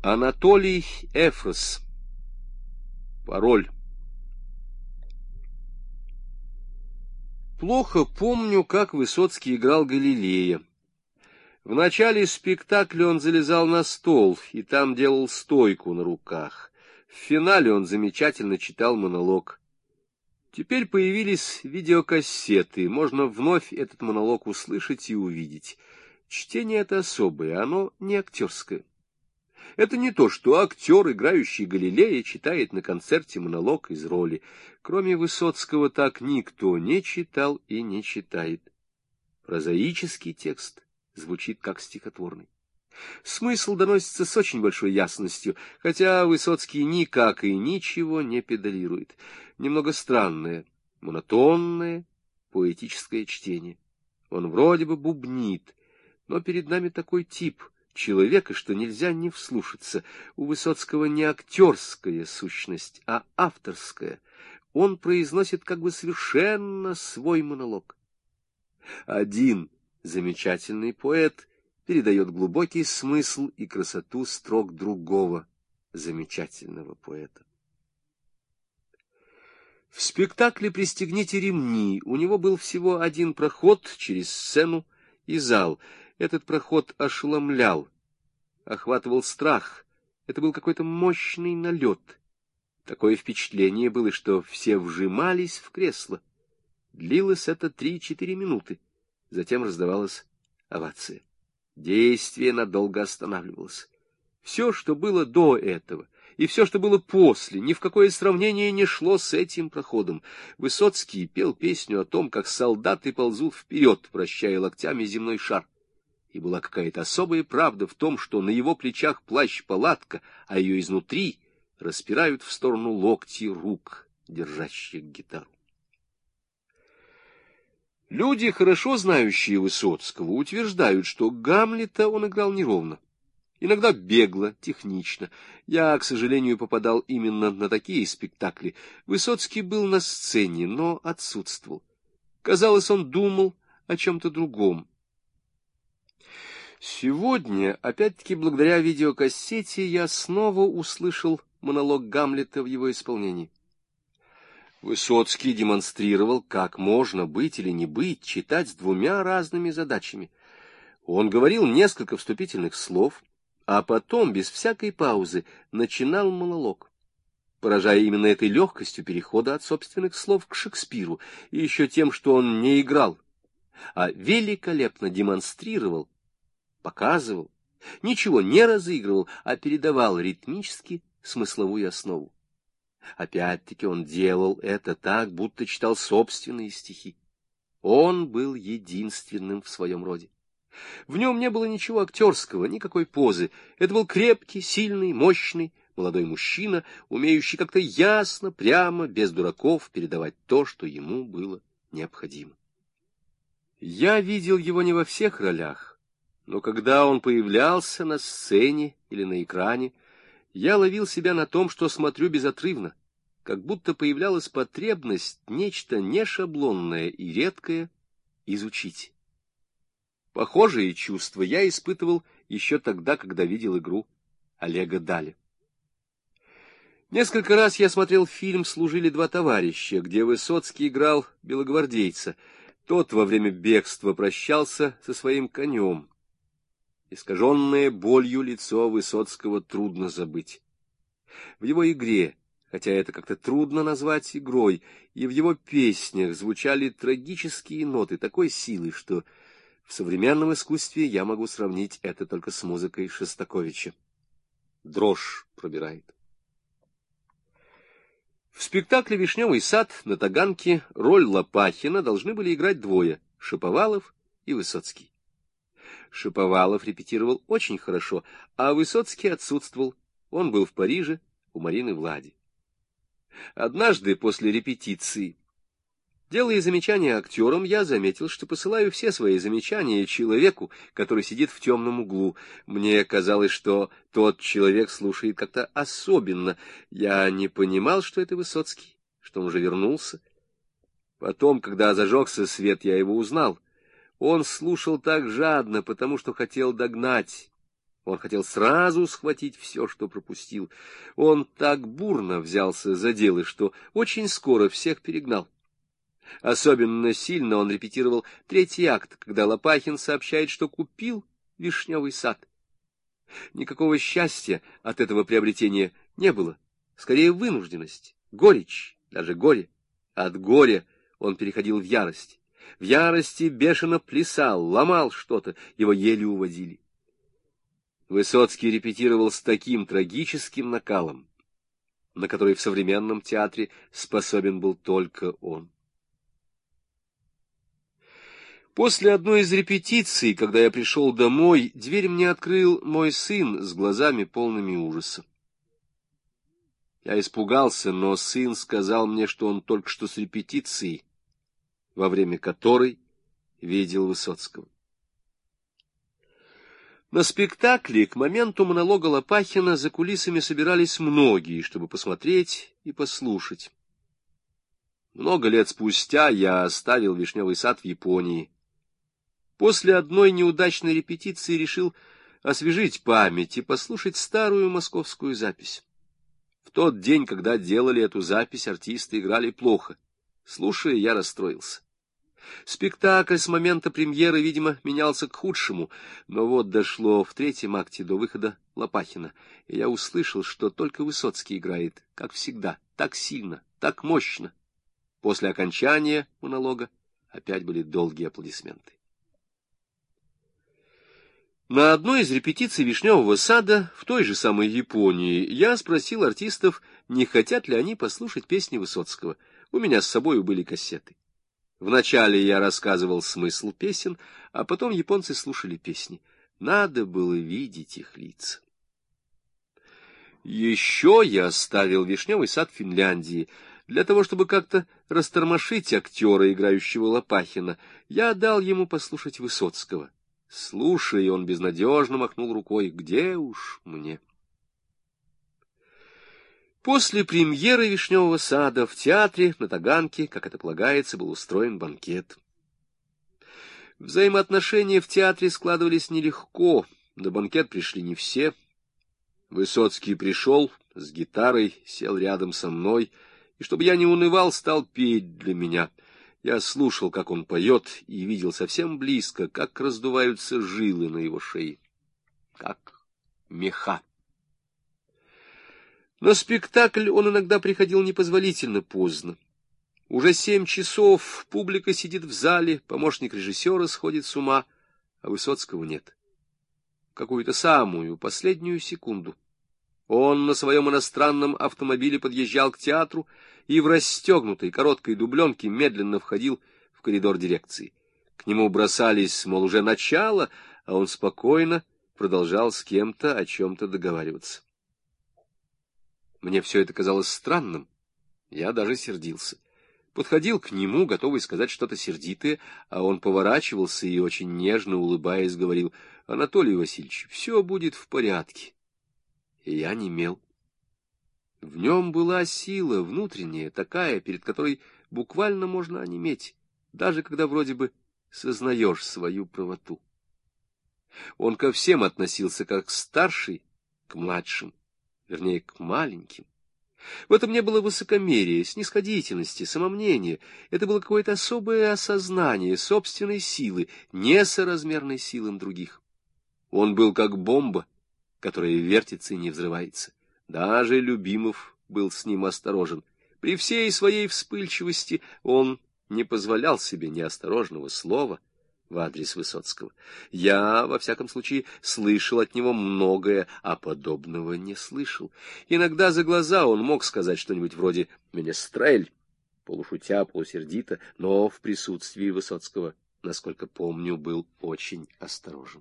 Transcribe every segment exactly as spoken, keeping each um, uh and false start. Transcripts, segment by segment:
Анатолий Эфрос. Пароль. Плохо помню, как Высоцкий играл Галилея. В начале спектакля он залезал на стол и там делал стойку на руках. В финале он замечательно читал монолог. Теперь появились видеокассеты, можно вновь этот монолог услышать и увидеть. Чтение это особое, оно не актерское. Это не то, что актер, играющий Галилея, читает на концерте монолог из роли. Кроме Высоцкого так никто не читал и не читает. Прозаический текст звучит как стихотворный. Смысл доносится с очень большой ясностью, хотя Высоцкий никак и ничего не педалирует. Немного странное, монотонное, поэтическое чтение. Он вроде бы бубнит, но перед нами такой тип человека, что нельзя не вслушаться. У Высоцкого не актерская сущность, а авторская. Он произносит как бы совершенно свой монолог. Один замечательный поэт передает глубокий смысл и красоту строк другого замечательного поэта. В спектакле «Пристегните ремни» у него был всего один проход через сцену и зал. Этот проход ошеломлял, охватывал страх. Это был какой-то мощный налет. Такое впечатление было, что все вжимались в кресло. Длилось это три-четыре минуты. Затем раздавалась овация. Действие надолго останавливалось. Все, что было до этого, и все, что было после, ни в какое сравнение не шло с этим проходом. Высоцкий пел песню о том, как солдаты ползут вперед, вращая локтями земной шар. И была какая-то особая правда в том, что на его плечах плащ-палатка, а ее изнутри распирают в сторону локти рук, держащих гитару. Люди, хорошо знающие Высоцкого, утверждают, что Гамлета он играл неровно. Иногда бегло, технично. Я, к сожалению, попадал именно на такие спектакли. Высоцкий был на сцене, но отсутствовал. Казалось, он думал о чем-то другом. Сегодня, опять-таки благодаря видеокассете, я снова услышал монолог Гамлета в его исполнении. Высоцкий демонстрировал, как можно быть или не быть, читать с двумя разными задачами. Он говорил несколько вступительных слов, а потом, без всякой паузы, начинал монолог, поражая именно этой легкостью перехода от собственных слов к Шекспиру, и еще тем, что он не играл, а великолепно демонстрировал, показывал, ничего не разыгрывал, а передавал ритмически смысловую основу. Опять-таки он делал это так, будто читал собственные стихи. Он был единственным в своем роде. В нем не было ничего актерского, никакой позы. Это был крепкий, сильный, мощный, молодой мужчина, умеющий как-то ясно, прямо, без дураков передавать то, что ему было необходимо. Я видел его не во всех ролях, но когда он появлялся на сцене или на экране, я ловил себя на том, что смотрю безотрывно, как будто появлялась потребность нечто нешаблонное и редкое изучить. Похожие чувства я испытывал еще тогда, когда видел игру Олега Даля. Несколько раз я смотрел фильм «Служили два товарища», где Высоцкий играл белогвардейца. Тот во время бегства прощался со своим конем. Искаженное болью лицо Высоцкого трудно забыть. В его игре, хотя это как-то трудно назвать игрой, и в его песнях звучали трагические ноты такой силы, что в современном искусстве я могу сравнить это только с музыкой Шостаковича. Дрожь пробирает. В спектакле «Вишневый сад» на Таганке роль Лопахина должны были играть двое — Шаповалов и Высоцкий. Шаповалов репетировал очень хорошо, а Высоцкий отсутствовал. Он был в Париже у Марины Влади. Однажды после репетиции, делая замечания актерам, я заметил, что посылаю все свои замечания человеку, который сидит в темном углу. Мне казалось, что тот человек слушает как-то особенно. Я не понимал, что это Высоцкий, что он уже вернулся. Потом, когда зажегся свет, я его узнал. Он слушал так жадно, потому что хотел догнать. Он хотел сразу схватить все, что пропустил. Он так бурно взялся за дело, что очень скоро всех перегнал. Особенно сильно он репетировал третий акт, когда Лопахин сообщает, что купил вишневый сад. Никакого счастья от этого приобретения не было. Скорее, вынужденность, горечь, даже горе. От горя он переходил в ярость. В ярости бешено плясал, ломал что-то, его еле уводили. Высоцкий репетировал с таким трагическим накалом, на который в современном театре способен был только он. После одной из репетиций, когда я пришел домой, дверь мне открыл мой сын с глазами полными ужаса. Я испугался, но сын сказал мне, что он только что с репетиции, во время которой видел Высоцкого. На спектакле к моменту монолога Лопахина за кулисами собирались многие, чтобы посмотреть и послушать. Много лет спустя я оставил «Вишневый сад» в Японии. После одной неудачной репетиции решил освежить память и послушать старую московскую запись. В тот день, когда делали эту запись, артисты играли плохо. Слушая, я расстроился. Спектакль с момента премьеры, видимо, менялся к худшему, но вот дошло в третьем акте до выхода Лопахина, и я услышал, что только Высоцкий играет, как всегда, так сильно, так мощно. После окончания монолога опять были долгие аплодисменты. На одной из репетиций «Вишневого сада» в той же самой Японии я спросил артистов, не хотят ли они послушать песни Высоцкого. У меня с собой были кассеты. Вначале я рассказывал смысл песен, а потом японцы слушали песни. Надо было видеть их лица. Еще я оставил «Вишневый сад» в Финляндии. Для того, чтобы как-то растормошить актера, играющего Лопахина, я дал ему послушать Высоцкого. Слушая, он безнадежно махнул рукой. Где уж мне? После премьеры «Вишневого сада» в театре на Таганке, как это полагается, был устроен банкет. Взаимоотношения в театре складывались нелегко, на банкет пришли не все. Высоцкий пришел с гитарой, сел рядом со мной, и, чтобы я не унывал, стал петь для меня. Я слушал, как он поет, и видел совсем близко, как раздуваются жилы на его шее, как меха. На спектакль он иногда приходил непозволительно поздно. Уже семь часов, публика сидит в зале, помощник режиссера сходит с ума, а Высоцкого нет. Какую-то самую последнюю секунду он на своем иностранном автомобиле подъезжал к театру и в расстегнутой короткой дубленке медленно входил в коридор дирекции. К нему бросались, мол, уже начало, а он спокойно продолжал с кем-то о чем-то договариваться. Мне все это казалось странным, я даже сердился. Подходил к нему, готовый сказать что-то сердитое, а он поворачивался и, очень нежно улыбаясь, говорил: «Анатолий Васильевич, все будет в порядке». И я немел. В нем была сила внутренняя, такая, перед которой буквально можно онеметь, даже когда вроде бы сознаешь свою правоту. Он ко всем относился как старший к младшим, вернее, к маленьким. В этом не было высокомерия, снисходительности, самомнения. Это было какое-то особое осознание собственной силы, несоразмерной силам других. Он был как бомба, которая вертится и не взрывается. Даже Любимов был с ним осторожен. При всей своей вспыльчивости он не позволял себе неосторожного слова в адрес Высоцкого. Я, во всяком случае, слышал от него многое, а подобного не слышал. Иногда за глаза он мог сказать что-нибудь вроде «Менестрель», полушутя, полусердито, но в присутствии Высоцкого, насколько помню, был очень осторожен.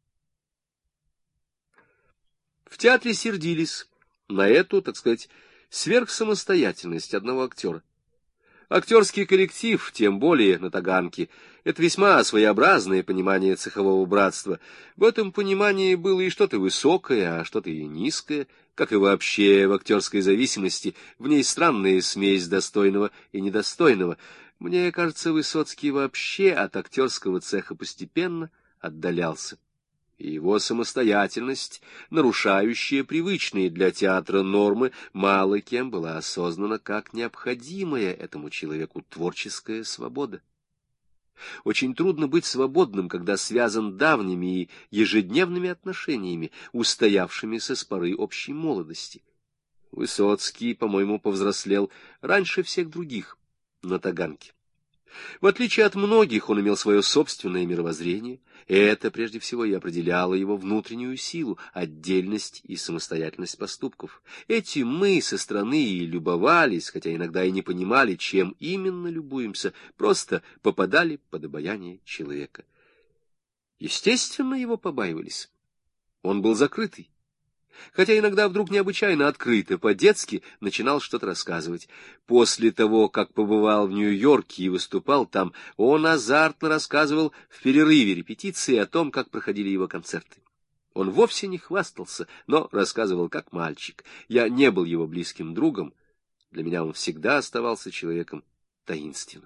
В театре сердились на эту, так сказать, сверхсамостоятельность одного актера. Актерский коллектив, тем более на Таганке, это весьма своеобразное понимание цехового братства. В этом понимании было и что-то высокое, а что-то и низкое, как и вообще в актерской зависимости, в ней странная смесь достойного и недостойного. Мне кажется, Высоцкий вообще от актерского цеха постепенно отдалялся. и его самостоятельность, нарушающая привычные для театра нормы, мало кем была осознана как необходимая этому человеку творческая свобода. Очень трудно быть свободным, когда связан давними и ежедневными отношениями, устоявшимися с поры общей молодости. Высоцкий, по-моему, повзрослел раньше всех других на Таганке. В отличие от многих, он имел свое собственное мировоззрение, и это, прежде всего, и определяло его внутреннюю силу, отдельность и самостоятельность поступков. Этим мы со стороны и любовались, хотя иногда и не понимали, чем именно любуемся, просто попадали под обаяние человека. Естественно, его побаивались. Он был закрытый. Хотя иногда вдруг необычайно открыто, по-детски начинал что-то рассказывать. После того, как побывал в Нью-Йорке и выступал там, он азартно рассказывал в перерыве репетиции о том, как проходили его концерты. Он вовсе не хвастался, но рассказывал как мальчик. Я не был его близким другом. Для меня он всегда оставался человеком таинственным.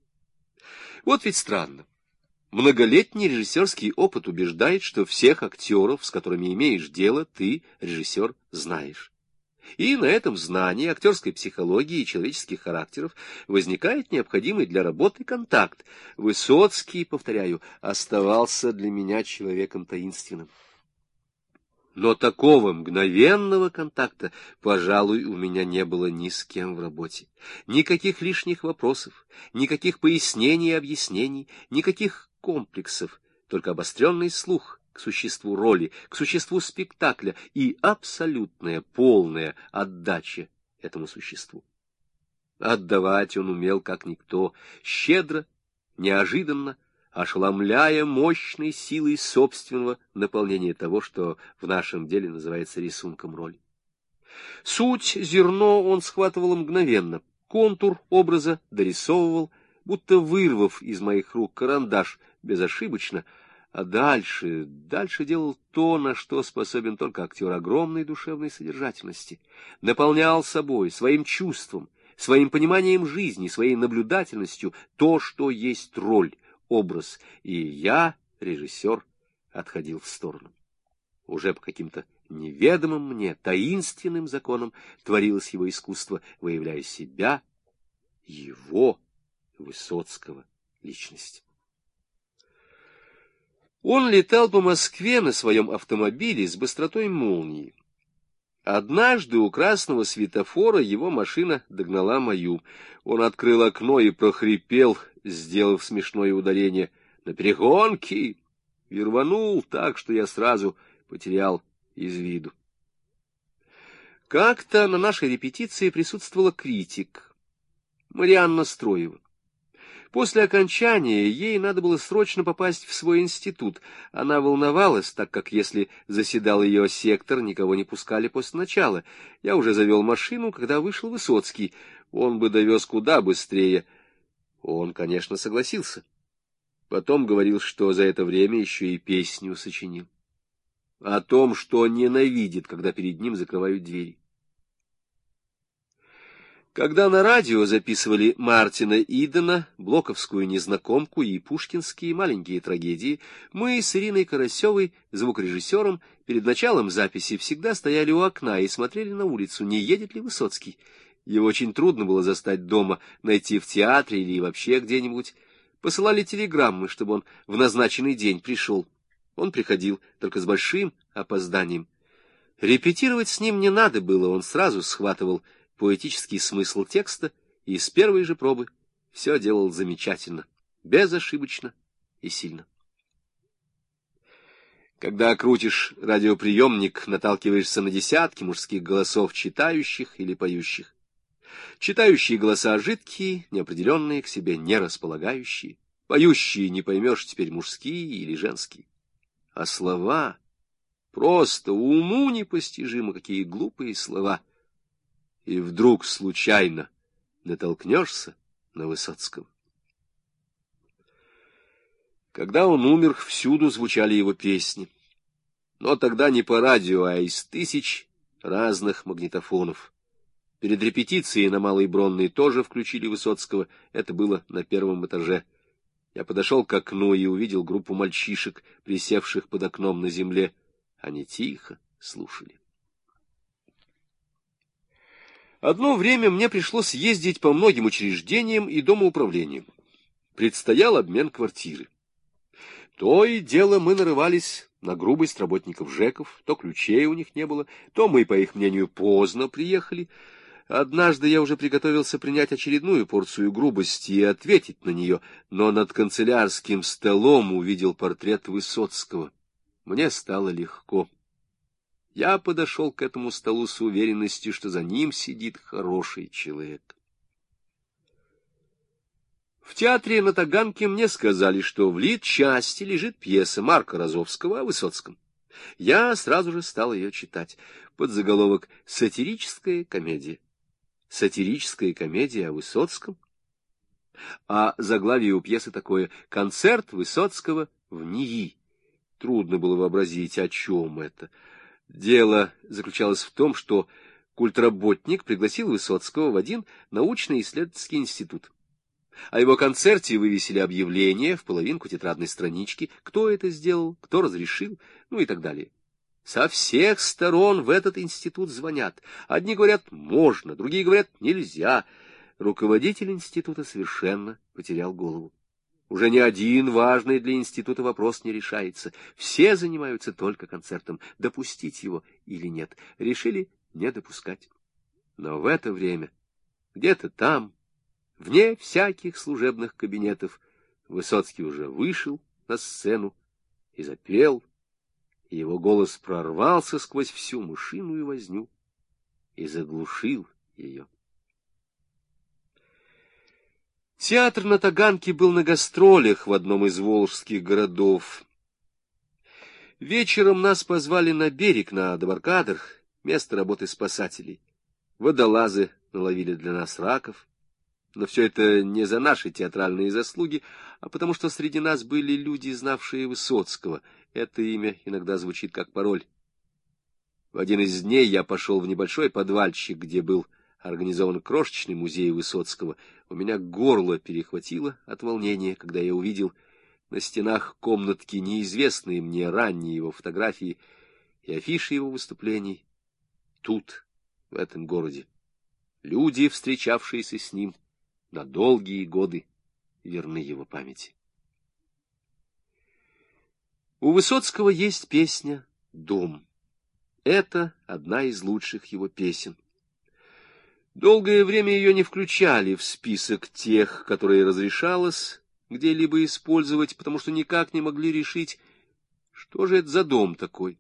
Вот ведь странно. Многолетний режиссерский опыт убеждает, что всех актеров, с которыми имеешь дело, ты, режиссер, знаешь. И на этом знании актерской психологии и человеческих характеров возникает необходимый для работы контакт. Высоцкий, повторяю, оставался для меня человеком таинственным. Но такого мгновенного контакта, пожалуй, у меня не было ни с кем в работе. Никаких лишних вопросов, никаких пояснений и объяснений, никаких комплексов, только обостренный слух к существу роли, к существу спектакля и абсолютная, полная отдача этому существу. Отдавать он умел как никто, щедро, неожиданно, ошеломляя мощной силой собственного наполнения того, что в нашем деле называется рисунком роли. Суть, зерно он схватывал мгновенно, контур образа дорисовывал, будто вырвав из моих рук карандаш безошибочно, а дальше, дальше делал то, на что способен только актер огромной душевной содержательности. Наполнял собой, своим чувством, своим пониманием жизни, своей наблюдательностью то, что есть роль, образ, и я, режиссер, отходил в сторону. Уже по каким-то неведомым мне, таинственным законам творилось его искусство, выявляя себя, его, Высоцкого, личность. Он летал по Москве на своем автомобиле с быстротой молнии. Однажды у красного светофора его машина догнала мою. Он открыл окно и прохрипел, сделав смешное ударение, на перегонки, и рванул так, что я сразу потерял из виду. Как-то на нашей репетиции присутствовала критик Марианна Строева. После окончания ей надо было срочно попасть в свой институт. Она волновалась, так как если заседал ее сектор, никого не пускали после начала. Я уже завел машину, когда вышел Высоцкий. Он бы довез куда быстрее. Он, конечно, согласился. Потом говорил, что за это время еще и песню сочинил. О том, что ненавидит, когда перед ним закрывают двери. Когда на радио записывали Мартина Идена, Блоковскую незнакомку и пушкинские маленькие трагедии, мы с Ириной Карасевой, звукорежиссером, перед началом записи всегда стояли у окна и смотрели на улицу, не едет ли Высоцкий. Его очень трудно было застать дома, найти в театре или вообще где-нибудь. Посылали телеграммы, чтобы он в назначенный день пришел. Он приходил, только с большим опозданием. Репетировать с ним не надо было, он сразу схватывал поэтический смысл текста и с первой же пробы все делал замечательно, безошибочно и сильно. Когда крутишь радиоприемник, наталкиваешься на десятки мужских голосов, читающих или поющих. Читающие голоса жидкие, неопределенные, к себе не располагающие. Поющие не поймешь теперь, мужские или женские. А слова просто уму непостижимо, какие глупые слова. И вдруг случайно натолкнешься на Высоцкого. Когда он умер, всюду звучали его песни. Но тогда не по радио, а из тысяч разных магнитофонов. Перед репетицией на Малой Бронной тоже включили Высоцкого. Это было на первом этаже. Я подошел к окну и увидел группу мальчишек, присевших под окном на земле. Они тихо слушали. Одно время мне пришлось ездить по многим учреждениям и домоуправлениям. Предстоял обмен квартиры. То и дело мы нарывались на грубость работников ЖЭКов, то ключей у них не было, то мы, по их мнению, поздно приехали. Однажды я уже приготовился принять очередную порцию грубости и ответить на нее, но над канцелярским столом увидел портрет Высоцкого. Мне стало легко. Я подошел к этому столу с уверенностью, что за ним сидит хороший человек. В театре на Таганке мне сказали, что в литчасти лежит пьеса Марка Розовского о Высоцком. Я сразу же стал ее читать. Подзаголовок «Сатирическая комедия». Сатирическая комедия о Высоцком. А заглавие у пьесы такое: «Концерт Высоцкого в НИИ». Трудно было вообразить, о чем это. Дело заключалось в том, что культработник пригласил Высоцкого в один научно-исследовательский институт. О его концерте вывесили объявление в половинку тетрадной странички, кто это сделал, кто разрешил, ну и так далее. Со всех сторон в этот институт звонят. Одни говорят «можно», другие говорят «нельзя». Руководитель института совершенно потерял голову. Уже ни один важный для института вопрос не решается. Все занимаются только концертом, допустить его или нет. Решили не допускать. Но в это время, где-то там, вне всяких служебных кабинетов, Высоцкий уже вышел на сцену и запел, и его голос прорвался сквозь всю мышиную возню и заглушил ее. Театр на Таганке был на гастролях в одном из волжских городов. Вечером нас позвали на берег, на Дебаркадер, место работы спасателей. Водолазы наловили для нас раков. Но все это не за наши театральные заслуги, а потому что среди нас были люди, знавшие Высоцкого. Это имя иногда звучит как пароль. В один из дней я пошел в небольшой подвальчик, где был организован крошечный музей Высоцкого. У меня горло перехватило от волнения, когда я увидел на стенах комнатки неизвестные мне ранние его фотографии и афиши его выступлений тут, в этом городе. Люди, встречавшиеся с ним на долгие годы, верны его памяти. У Высоцкого есть песня «Дом». Это одна из лучших его песен. Долгое время ее не включали в список тех, которые разрешалось где-либо использовать, потому что никак не могли решить, что же это за дом такой.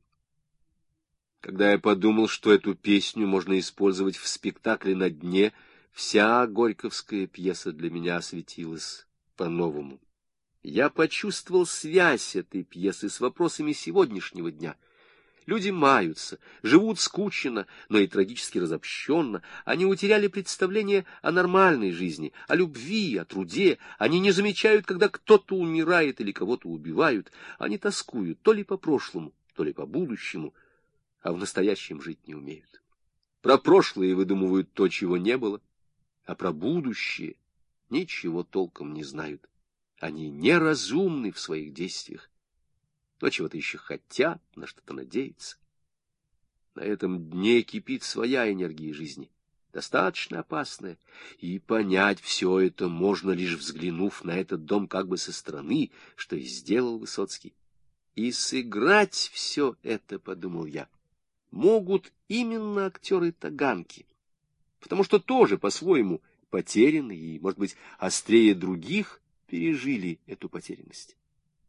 Когда я подумал, что эту песню можно использовать в спектакле «На дне», вся горьковская пьеса для меня осветилась по-новому. Я почувствовал связь этой пьесы с вопросами сегодняшнего дня. Люди маются, живут скучно, но и трагически разобщенно. Они утеряли представление о нормальной жизни, о любви, о труде. Они не замечают, когда кто-то умирает или кого-то убивают. Они тоскуют то ли по прошлому, то ли по будущему, а в настоящем жить не умеют. Про прошлое выдумывают то, чего не было, а про будущее ничего толком не знают. Они неразумны в своих действиях, но чего-то еще хотят, на что-то надеются. На этом дне кипит своя энергия жизни, достаточно опасная, и понять все это можно, лишь взглянув на этот дом как бы со стороны, что и сделал Высоцкий. И сыграть все это, подумал я, могут именно актеры Таганки, потому что тоже по-своему потеряны и, может быть, острее других пережили эту потерянность.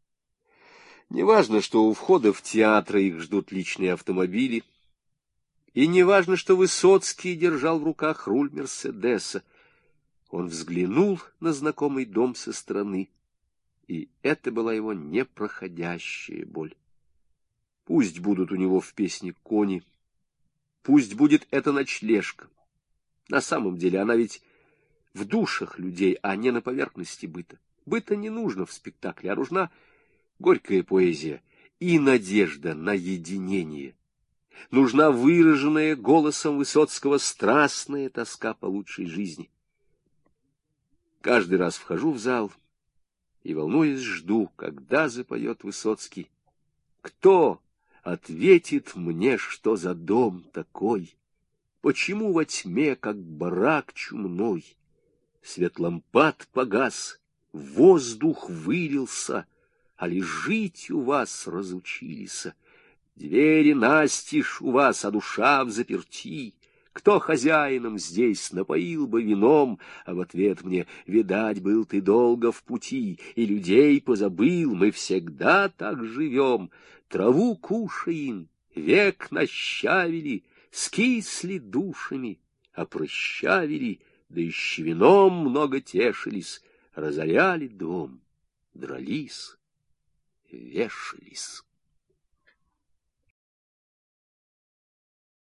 Неважно, что у входа в театр их ждут личные автомобили, и неважно, что Высоцкий держал в руках руль Мерседеса. Он взглянул на знакомый дом со стороны, и это была его непроходящая боль. Пусть будут у него в песне кони, пусть будет эта ночлежка. На самом деле она ведь в душах людей, а не на поверхности быта. Быта не нужно в спектакле, а нужна горькая поэзия и надежда на единение. Нужна выраженная голосом Высоцкого страстная тоска по лучшей жизни. Каждый раз вхожу в зал и, волнуясь, жду, когда запоет Высоцкий. Кто ответит мне, что за дом такой? Почему во тьме, как барак чумной? Свет лампад погас, воздух вылился, а ли жить у вас разучились? Двери настежь у вас, а душа взаперти. Кто хозяином здесь напоил бы вином, а в ответ мне: видать, был ты долго в пути, и людей позабыл, мы всегда так живем. Траву кушаем, век нащавили, скисли душами, а прощавили, да еще вином много тешились, разоряли дом, дрались, вешались.